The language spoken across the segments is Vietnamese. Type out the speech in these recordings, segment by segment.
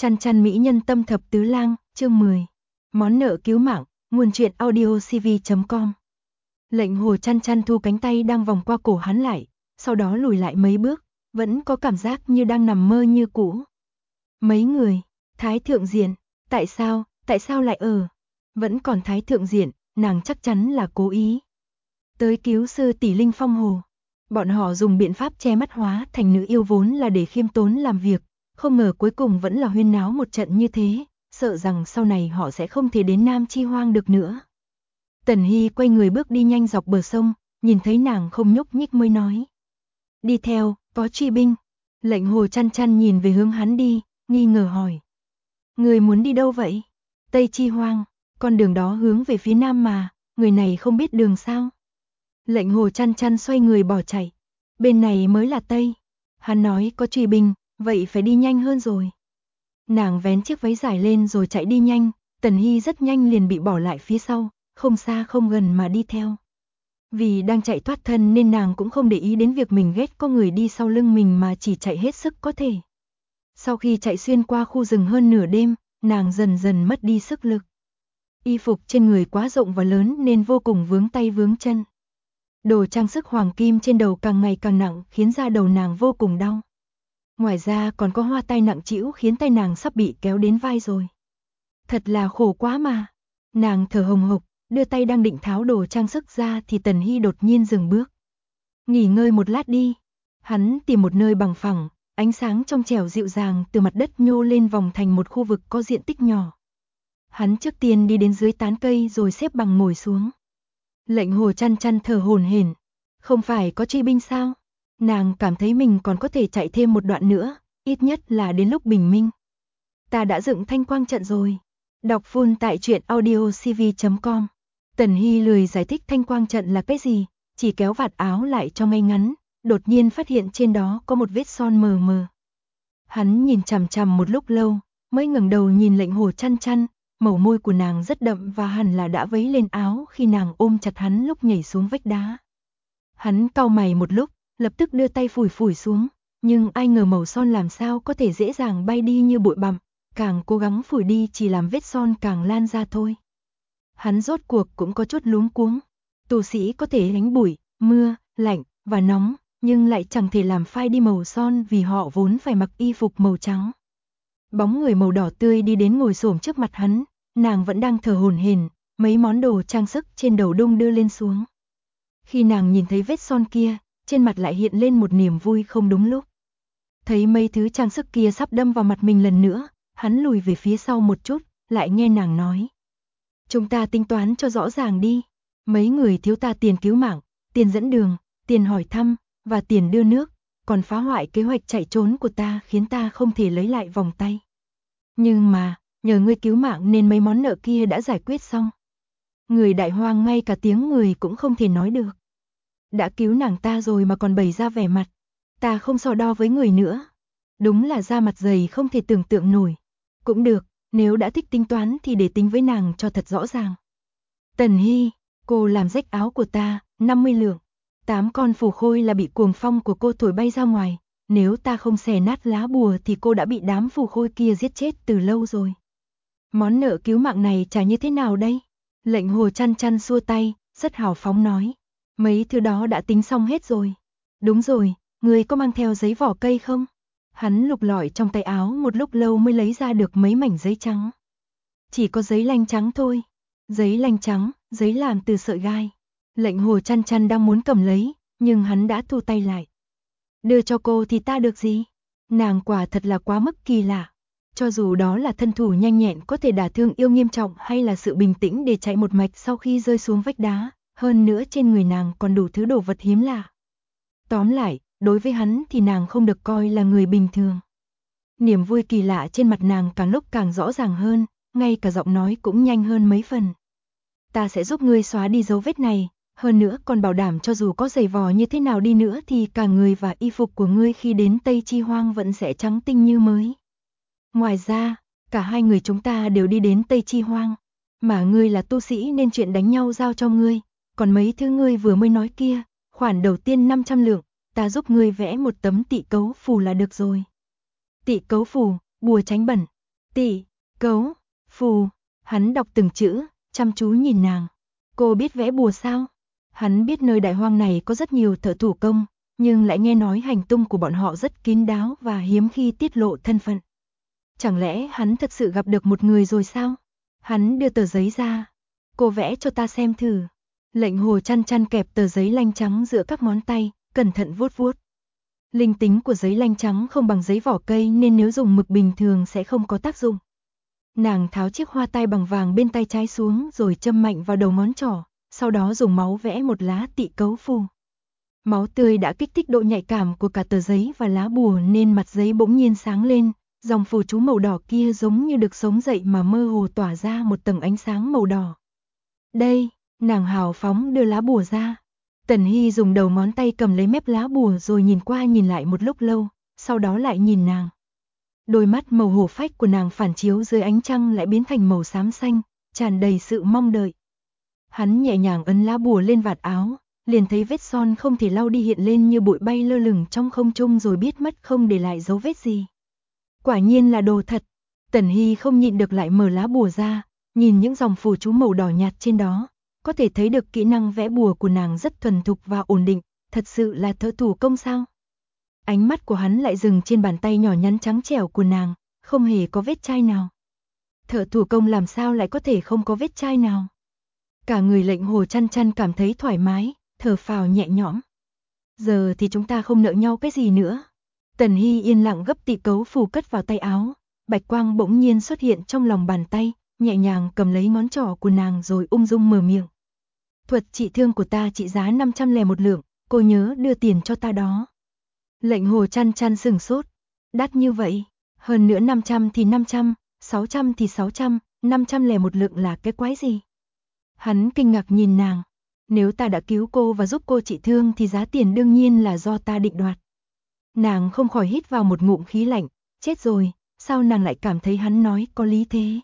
Chăn chăn mỹ nhân tâm thập tứ lang, chương 10. Món nợ cứu mạng, nguồn truyện audiocv.com. Lệnh Hồ chăn chăn thu cánh tay đang vòng qua cổ hắn lại, sau đó lùi lại mấy bước, vẫn có cảm giác như đang nằm mơ như cũ. Mấy người, Thái Thượng Diện, tại sao lại vẫn còn Thái Thượng Diện, nàng chắc chắn là cố ý. Tới cứu sư tỷ Linh Phong Hồ. Bọn họ dùng biện pháp che mắt hóa thành nữ yêu vốn là để khiêm tốn làm việc, không ngờ cuối cùng vẫn là huyên náo một trận như thế, sợ rằng sau này họ sẽ không thể đến Nam Chi Hoang được nữa. Tần Hy quay người bước đi nhanh dọc bờ sông, nhìn thấy nàng không nhúc nhích mới nói. Đi theo, có truy binh. Lệnh Hồ chăn chăn nhìn về hướng hắn đi, nghi ngờ hỏi. Người muốn đi đâu vậy? Tây Chi Hoang, con đường đó hướng về phía nam mà, người này không biết đường sao? Lệnh Hồ chăn chăn xoay người bỏ chạy. Bên này mới là Tây. Hắn nói có truy binh, vậy phải đi nhanh hơn rồi. Nàng vén chiếc váy dài lên rồi chạy đi nhanh, Tần Hy rất nhanh liền bị bỏ lại phía sau, không xa không gần mà đi theo. Vì đang chạy thoát thân nên nàng cũng không để ý đến việc mình ghét có người đi sau lưng mình mà chỉ chạy hết sức có thể. Sau khi chạy xuyên qua khu rừng hơn nửa đêm, nàng dần dần mất đi sức lực. Y phục trên người quá rộng và lớn nên vô cùng vướng tay vướng chân. Đồ trang sức hoàng kim trên đầu càng ngày càng nặng khiến da đầu nàng vô cùng đau. Ngoài ra còn có hoa tai nặng trĩu khiến tay nàng sắp bị kéo đến vai rồi. Thật là khổ quá mà. Nàng thở hồng hộc, đưa tay đang định tháo đồ trang sức ra thì Tần Hy đột nhiên dừng bước. Nghỉ ngơi một lát đi. Hắn tìm một nơi bằng phẳng, ánh sáng trong trẻo dịu dàng từ mặt đất nhô lên vòng thành một khu vực có diện tích nhỏ. Hắn trước tiên đi đến dưới tán cây rồi xếp bằng ngồi xuống. Lệnh Hồ chăn chăn thở hổn hển. Không phải có truy binh sao? Nàng cảm thấy mình còn có thể chạy thêm một đoạn nữa, ít nhất là đến lúc bình minh. Ta đã dựng thanh quang trận rồi. Đọc full tại truyện audiocv.com. Tần Hy lười giải thích thanh quang trận là cái gì, chỉ kéo vạt áo lại cho ngay ngắn, đột nhiên phát hiện trên đó có một vết son mờ mờ. Hắn nhìn chằm chằm một lúc lâu, mới ngẩng đầu nhìn Lệnh Hồ chăn chăn, màu môi của nàng rất đậm và hẳn là đã vấy lên áo khi nàng ôm chặt hắn lúc nhảy xuống vách đá. Hắn cau mày một lúc, lập tức đưa tay phủi phủi xuống, nhưng ai ngờ màu son làm sao có thể dễ dàng bay đi như bụi bặm, càng cố gắng phủi đi chỉ làm vết son càng lan ra thôi. Hắn rốt cuộc cũng có chút luống cuống. Tu sĩ có thể gánh bụi, mưa, lạnh và nóng, nhưng lại chẳng thể làm phai đi màu son vì họ vốn phải mặc y phục màu trắng. Bóng người màu đỏ tươi đi đến ngồi xổm trước mặt hắn, nàng vẫn đang thở hổn hển, mấy món đồ trang sức trên đầu đung đưa lên xuống. Khi nàng nhìn thấy vết son kia, trên mặt lại hiện lên một niềm vui không đúng lúc. Thấy mấy thứ trang sức kia sắp đâm vào mặt mình lần nữa, hắn lùi về phía sau một chút, lại nghe nàng nói. Chúng ta tính toán cho rõ ràng đi. Mấy người thiếu ta tiền cứu mạng, tiền dẫn đường, tiền hỏi thăm, và tiền đưa nước, còn phá hoại kế hoạch chạy trốn của ta khiến ta không thể lấy lại vòng tay. Nhưng mà, nhờ ngươi cứu mạng nên mấy món nợ kia đã giải quyết xong. Người Đại Hoang ngay cả tiếng người cũng không thể nói được. Đã cứu nàng ta rồi mà còn bày ra vẻ mặt. Ta không so đo với người nữa. Đúng là da mặt dày không thể tưởng tượng nổi. Cũng được, nếu đã thích tính toán thì để tính với nàng cho thật rõ ràng. Tần Hy, cô làm rách áo của ta, 50 lượng. 8 con phù khôi là bị cuồng phong của cô thổi bay ra ngoài. Nếu ta không xẻ nát lá bùa thì cô đã bị đám phù khôi kia giết chết từ lâu rồi. Món nợ cứu mạng này trả như thế nào đây? Lệnh Hồ chăn chăn xua tay, rất hào phóng nói. Mấy thứ đó đã tính xong hết rồi. Đúng rồi, người có mang theo giấy vỏ cây không? Hắn lục lọi trong tay áo một lúc lâu mới lấy ra được mấy mảnh giấy trắng. Chỉ có giấy lanh trắng thôi. Giấy lanh trắng, giấy làm từ sợi gai. Lệnh Hồ chăn chăn đang muốn cầm lấy, nhưng hắn đã thu tay lại. Đưa cho cô thì ta được gì? Nàng quả thật là quá mức kỳ lạ. Cho dù đó là thân thủ nhanh nhẹn có thể đả thương yêu nghiêm trọng hay là sự bình tĩnh để chạy một mạch sau khi rơi xuống vách đá, hơn nữa trên người nàng còn đủ thứ đồ vật hiếm lạ. Tóm lại, đối với hắn thì nàng không được coi là người bình thường. Niềm vui kỳ lạ trên mặt nàng càng lúc càng rõ ràng hơn, ngay cả giọng nói cũng nhanh hơn mấy phần. Ta sẽ giúp ngươi xóa đi dấu vết này, hơn nữa còn bảo đảm cho dù có giày vò như thế nào đi nữa thì cả người và y phục của ngươi khi đến Tây Chi Hoang vẫn sẽ trắng tinh như mới. Ngoài ra, cả hai người chúng ta đều đi đến Tây Chi Hoang, mà ngươi là tu sĩ nên chuyện đánh nhau giao cho ngươi, còn mấy thứ ngươi vừa mới nói kia, khoản đầu tiên 500 lượng, ta giúp ngươi vẽ một tấm tị cấu phù là được rồi. Tị cấu phù, bùa tránh bẩn. Tị, cấu, phù. Hắn đọc từng chữ, chăm chú nhìn nàng. Cô biết vẽ bùa sao? Hắn biết nơi đại hoang này có rất nhiều thợ thủ công, nhưng lại nghe nói hành tung của bọn họ rất kín đáo và hiếm khi tiết lộ thân phận. Chẳng lẽ hắn thật sự gặp được một người rồi sao? Hắn đưa tờ giấy ra. Cô vẽ cho ta xem thử. Lệnh Hồ chăn chăn kẹp tờ giấy lanh trắng giữa các ngón tay, cẩn thận vuốt vuốt. Linh tính của giấy lanh trắng không bằng giấy vỏ cây nên nếu dùng mực bình thường sẽ không có tác dụng. Nàng tháo chiếc hoa tai bằng vàng bên tay trái xuống rồi châm mạnh vào đầu ngón trỏ, sau đó dùng máu vẽ một lá tị cấu phù. Máu tươi đã kích thích độ nhạy cảm của cả tờ giấy và lá bùa nên mặt giấy bỗng nhiên sáng lên, dòng phù chú màu đỏ kia giống như được sống dậy mà mơ hồ tỏa ra một tầng ánh sáng màu đỏ. Đây, nàng hào phóng đưa lá bùa ra. Tần Hy dùng đầu ngón tay cầm lấy mép lá bùa rồi nhìn qua nhìn lại một lúc lâu, sau đó lại nhìn nàng. Đôi mắt màu hổ phách của nàng phản chiếu dưới ánh trăng lại biến thành màu xám xanh, tràn đầy sự mong đợi. Hắn nhẹ nhàng ấn lá bùa lên vạt áo, liền thấy vết son không thể lau đi hiện lên như bụi bay lơ lửng trong không trung rồi biết mất không để lại dấu vết gì. Quả nhiên là đồ thật. Tần Hy không nhịn được lại mở lá bùa ra, nhìn những dòng phù chú màu đỏ nhạt trên đó, có thể thấy được kỹ năng vẽ bùa của nàng rất thuần thục và ổn định, thật sự là thợ thủ công sao? Ánh mắt của hắn lại dừng trên bàn tay nhỏ nhắn trắng trẻo của nàng, không hề có vết chai nào. Thợ thủ công làm sao lại có thể không có vết chai nào? Cả người Lệnh Hồ chăn chăn cảm thấy thoải mái, thở phào nhẹ nhõm. Giờ thì chúng ta không nợ nhau cái gì nữa. Tần Hy yên lặng gấp tị cấu phù cất vào tay áo, bạch quang bỗng nhiên xuất hiện trong lòng bàn tay, nhẹ nhàng cầm lấy ngón trỏ của nàng rồi ung dung mở miệng. Thuật trị thương của ta trị giá 501 lượng, cô nhớ đưa tiền cho ta đó. Lệnh Hồ chăn chăn sửng sốt. Đắt như vậy, hơn nữa 500 thì 500, 600 thì 600, 501 lượng là cái quái gì? Hắn kinh ngạc nhìn nàng. Nếu ta đã cứu cô và giúp cô trị thương thì giá tiền đương nhiên là do ta định đoạt. Nàng không khỏi hít vào một ngụm khí lạnh. Chết rồi, sao nàng lại cảm thấy hắn nói có lý thế?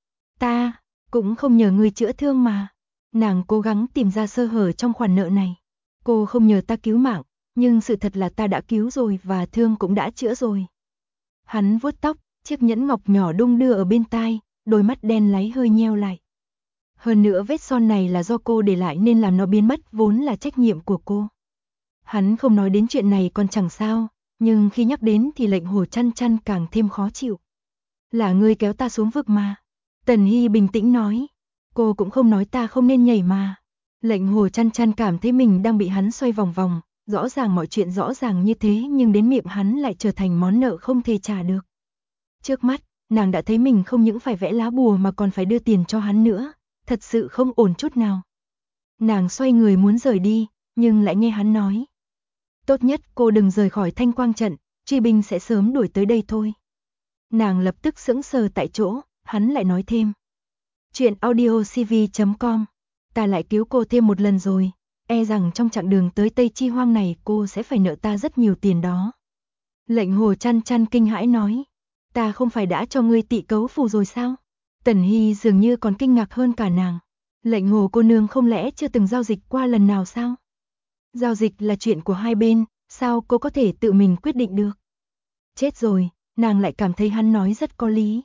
Ta cũng không nhờ ngươi chữa thương mà. Nàng cố gắng tìm ra sơ hở trong khoản nợ này. Cô không nhờ ta cứu mạng, nhưng sự thật là ta đã cứu rồi và thương cũng đã chữa rồi. Hắn vuốt tóc, chiếc nhẫn ngọc nhỏ đung đưa ở bên tai, đôi mắt đen láy hơi nheo lại. Hơn nữa vết son này là do cô để lại nên làm nó biến mất vốn là trách nhiệm của cô. Hắn không nói đến chuyện này còn chẳng sao, nhưng khi nhắc đến thì Lệnh Hồ chăn chăn càng thêm khó chịu. Là ngươi kéo ta xuống vực mà. Tần Hy bình tĩnh nói. Cô cũng không nói ta không nên nhảy mà. Lệnh Hồ chăn chăn cảm thấy mình đang bị hắn xoay vòng vòng, rõ ràng mọi chuyện rõ ràng như thế nhưng đến miệng hắn lại trở thành món nợ không thể trả được. Trước mắt, nàng đã thấy mình không những phải vẽ lá bùa mà còn phải đưa tiền cho hắn nữa, thật sự không ổn chút nào. Nàng xoay người muốn rời đi, nhưng lại nghe hắn nói. Tốt nhất cô đừng rời khỏi Thanh Quang trận, truy binh sẽ sớm đuổi tới đây thôi. Nàng lập tức sững sờ tại chỗ, hắn lại nói thêm. Chuyện audiocv.com. Ta lại cứu cô thêm một lần rồi, e rằng trong chặng đường tới Tây Chi Hoang này cô sẽ phải nợ ta rất nhiều tiền đó. Lệnh Hồ chăn chăn kinh hãi nói. Ta không phải đã cho ngươi tị cấu phù rồi sao? Tần Hy dường như còn kinh ngạc hơn cả nàng. Lệnh Hồ cô nương không lẽ chưa từng giao dịch qua lần nào sao? Giao dịch là chuyện của hai bên, sao cô có thể tự mình quyết định được? Chết rồi, nàng lại cảm thấy hắn nói rất có lý.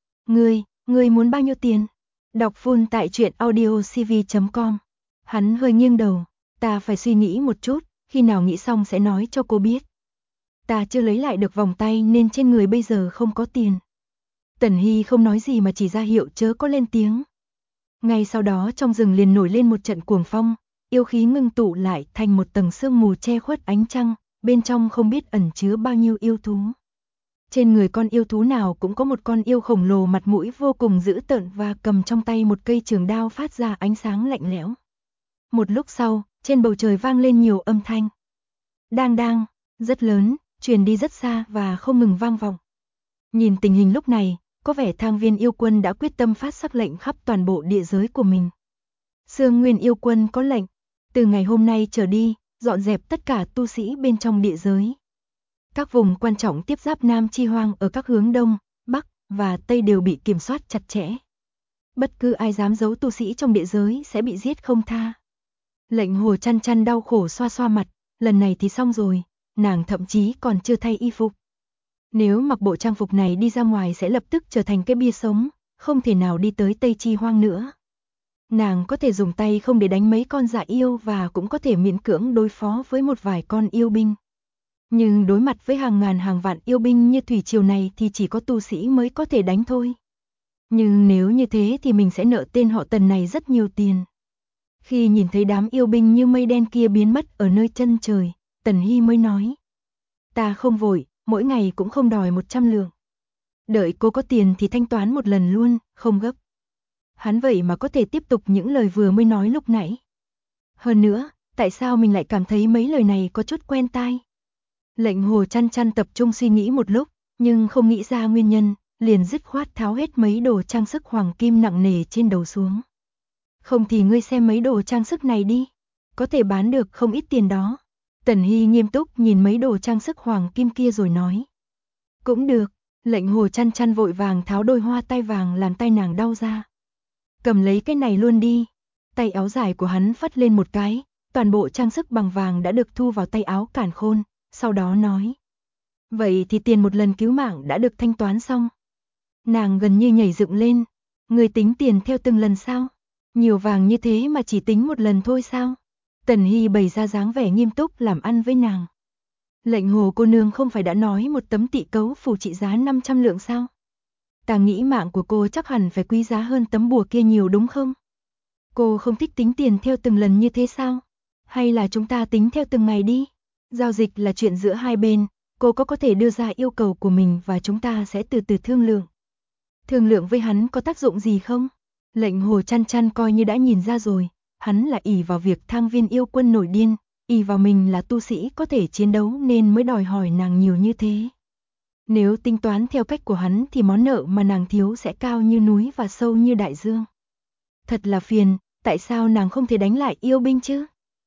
Ngươi muốn bao nhiêu tiền? Đọc full tại truyện audiocv.com. Hắn hơi nghiêng đầu, ta phải suy nghĩ một chút, khi nào nghĩ xong sẽ nói cho cô biết. Ta chưa lấy lại được vòng tay nên trên người bây giờ không có tiền. Tần Hy không nói gì mà chỉ ra hiệu chớ có lên tiếng. Ngay sau đó trong rừng liền nổi lên một trận cuồng phong, yêu khí ngưng tụ lại thành một tầng sương mù che khuất ánh trăng, bên trong không biết ẩn chứa bao nhiêu yêu thú. Trên người con yêu thú nào cũng có một con yêu khổng lồ mặt mũi vô cùng dữ tợn và cầm trong tay một cây trường đao phát ra ánh sáng lạnh lẽo. Một lúc sau, trên bầu trời vang lên nhiều âm thanh. Đang đang, rất lớn, truyền đi rất xa và không ngừng vang vọng. Nhìn tình hình lúc này, có vẻ Thang Viên yêu quân đã quyết tâm phát sắc lệnh khắp toàn bộ địa giới của mình. Sương Nguyên yêu quân có lệnh, từ ngày hôm nay trở đi, dọn dẹp tất cả tu sĩ bên trong địa giới. Các vùng quan trọng tiếp giáp Nam Chi Hoang ở các hướng Đông, Bắc và Tây đều bị kiểm soát chặt chẽ. Bất cứ ai dám giấu tu sĩ trong địa giới sẽ bị giết không tha. Lệnh Hồ chăn chăn đau khổ xoa xoa mặt, lần này thì xong rồi, nàng thậm chí còn chưa thay y phục. Nếu mặc bộ trang phục này đi ra ngoài sẽ lập tức trở thành cái bia sống, không thể nào đi tới Tây Chi Hoang nữa. Nàng có thể dùng tay không để đánh mấy con dạ yêu và cũng có thể miễn cưỡng đối phó với một vài con yêu binh. Nhưng đối mặt với hàng ngàn hàng vạn yêu binh như thủy triều này thì chỉ có tu sĩ mới có thể đánh thôi. Nhưng nếu như thế thì mình sẽ nợ tên họ Tần này rất nhiều tiền. Khi nhìn thấy đám yêu binh như mây đen kia biến mất ở nơi chân trời, Tần Hy mới nói. Ta không vội, mỗi ngày cũng không đòi 100 lượng. Đợi cô có tiền thì thanh toán một lần luôn, không gấp. Hắn vậy mà có thể tiếp tục những lời vừa mới nói lúc nãy. Hơn nữa, tại sao mình lại cảm thấy mấy lời này có chút quen tai? Lệnh Hồ chăn chăn tập trung suy nghĩ một lúc, nhưng không nghĩ ra nguyên nhân, liền dứt khoát tháo hết mấy đồ trang sức hoàng kim nặng nề trên đầu xuống. Không thì ngươi xem mấy đồ trang sức này đi, có thể bán được không ít tiền đó. Tần Hy nghiêm túc nhìn mấy đồ trang sức hoàng kim kia rồi nói. Cũng được, lệnh Hồ chăn chăn vội vàng tháo đôi hoa tai vàng làm tay nàng đau ra. Cầm lấy cái này luôn đi. Tay áo dài của hắn phất lên một cái, toàn bộ trang sức bằng vàng đã được thu vào tay áo Càn Khôn, sau đó nói. Vậy thì tiền một lần cứu mạng đã được thanh toán xong. Nàng gần như nhảy dựng lên. Người tính tiền theo từng lần sao? Nhiều vàng như thế mà chỉ tính một lần thôi sao? Tần Hy bày ra dáng vẻ nghiêm túc làm ăn với nàng. Lệnh Hồ cô nương không phải đã nói một tấm tị cấu phù trị giá 500 lượng sao? Ta nghĩ mạng của cô chắc hẳn phải quý giá hơn tấm bùa kia nhiều đúng không? Cô không thích tính tiền theo từng lần như thế sao? Hay là chúng ta tính theo từng ngày đi? Giao dịch là chuyện giữa hai bên, cô có thể đưa ra yêu cầu của mình và chúng ta sẽ từ từ thương lượng. Thương lượng với hắn có tác dụng gì không? Lệnh Hồ chăn chăn coi như đã nhìn ra rồi, hắn là ỷ vào việc Thang Viên yêu quân nổi điên, ỷ vào mình là tu sĩ có thể chiến đấu nên mới đòi hỏi nàng nhiều như thế. Nếu tính toán theo cách của hắn thì món nợ mà nàng thiếu sẽ cao như núi và sâu như đại dương. Thật là phiền, tại sao nàng không thể đánh lại yêu binh chứ?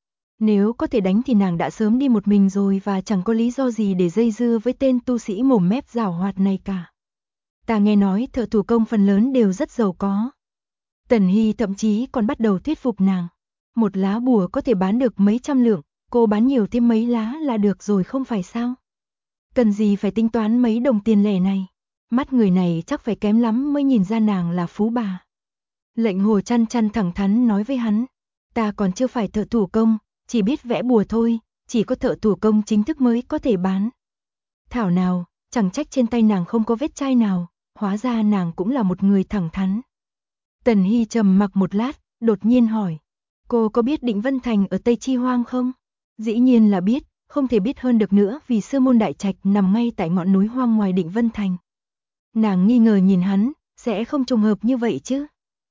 Nếu có thể đánh thì nàng đã sớm đi một mình rồi và chẳng có lý do gì để dây dưa với tên tu sĩ mồm mép giảo hoạt này cả. Ta nghe nói thợ thủ công phần lớn đều rất giàu có. Tần Hy thậm chí còn bắt đầu thuyết phục nàng. Một lá bùa có thể bán được mấy trăm lượng, cô bán nhiều thêm mấy lá là được rồi không phải sao? Cần gì phải tính toán mấy đồng tiền lẻ này? Mắt người này chắc phải kém lắm mới nhìn ra nàng là phú bà. Lệnh Hồ chăn chăn thẳng thắn nói với hắn. Ta còn chưa phải thợ thủ công, chỉ biết vẽ bùa thôi, chỉ có thợ thủ công chính thức mới có thể bán. Thảo nào, chẳng trách trên tay nàng không có vết chai nào, hóa ra nàng cũng là một người thẳng thắn. Tần Hy trầm mặc một lát, đột nhiên hỏi. Cô có biết Định Vân Thành ở Tây Chi Hoang không? Dĩ nhiên là biết, không thể biết hơn được nữa vì Sư Môn Đại Trạch nằm ngay tại ngọn núi hoang ngoài Định Vân Thành. Nàng nghi ngờ nhìn hắn, sẽ không trùng hợp như vậy chứ?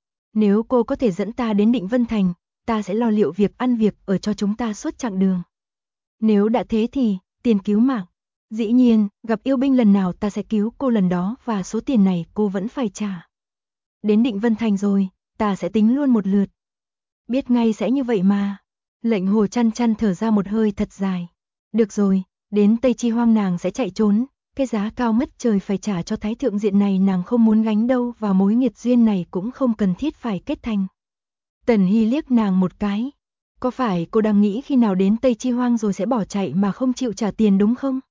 Nếu cô có thể dẫn ta đến Định Vân Thành, ta sẽ lo liệu việc ăn việc ở cho chúng ta suốt chặng đường. Nếu đã thế thì, tiền cứu mạng. Dĩ nhiên, gặp yêu binh lần nào ta sẽ cứu cô lần đó và số tiền này cô vẫn phải trả. Đến Định Vân Thành rồi, ta sẽ tính luôn một lượt. Biết ngay sẽ như vậy mà. Lệnh Hồ chăn chăn thở ra một hơi thật dài. Được rồi, đến Tây Chi Hoang nàng sẽ chạy trốn. Cái giá cao mất trời phải trả cho Thái Thượng Diện này nàng không muốn gánh đâu và mối nghiệt duyên này cũng không cần thiết phải kết thành. Tần Hy liếc nàng một cái. Có phải cô đang nghĩ khi nào đến Tây Chi Hoang rồi sẽ bỏ chạy mà không chịu trả tiền đúng không?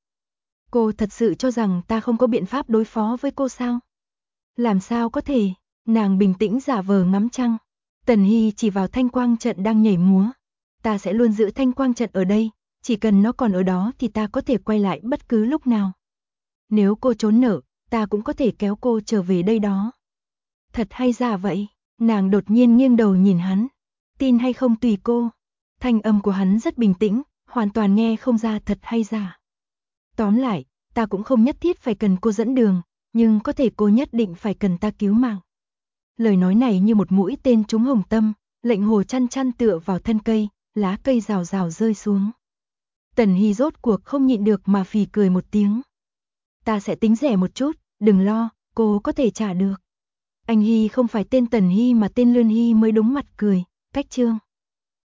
Cô thật sự cho rằng ta không có biện pháp đối phó với cô sao? Làm sao có thể? Nàng bình tĩnh giả vờ ngắm trăng. Tần Hy chỉ vào thanh quang trận đang nhảy múa. Ta sẽ luôn giữ thanh quang trận ở đây, chỉ cần nó còn ở đó thì ta có thể quay lại bất cứ lúc nào. Nếu cô trốn nợ, ta cũng có thể kéo cô trở về đây đó. Thật hay giả vậy? Nàng đột nhiên nghiêng đầu nhìn hắn. Tin hay không tùy cô. Thanh âm của hắn rất bình tĩnh, hoàn toàn nghe không ra thật hay giả. Tóm lại, ta cũng không nhất thiết phải cần cô dẫn đường, nhưng có thể cô nhất định phải cần ta cứu mạng. Lời nói này như một mũi tên trúng hồng tâm, lệnh Hồ chăn chăn tựa vào thân cây, lá cây rào rào rơi xuống. Tần Hy rốt cuộc không nhịn được mà phì cười một tiếng. Ta sẽ tính rẻ một chút, đừng lo, cô có thể trả được. Anh Hy không phải tên Tần Hy mà tên Lươn Hy mới đúng mặt cười, cách chương.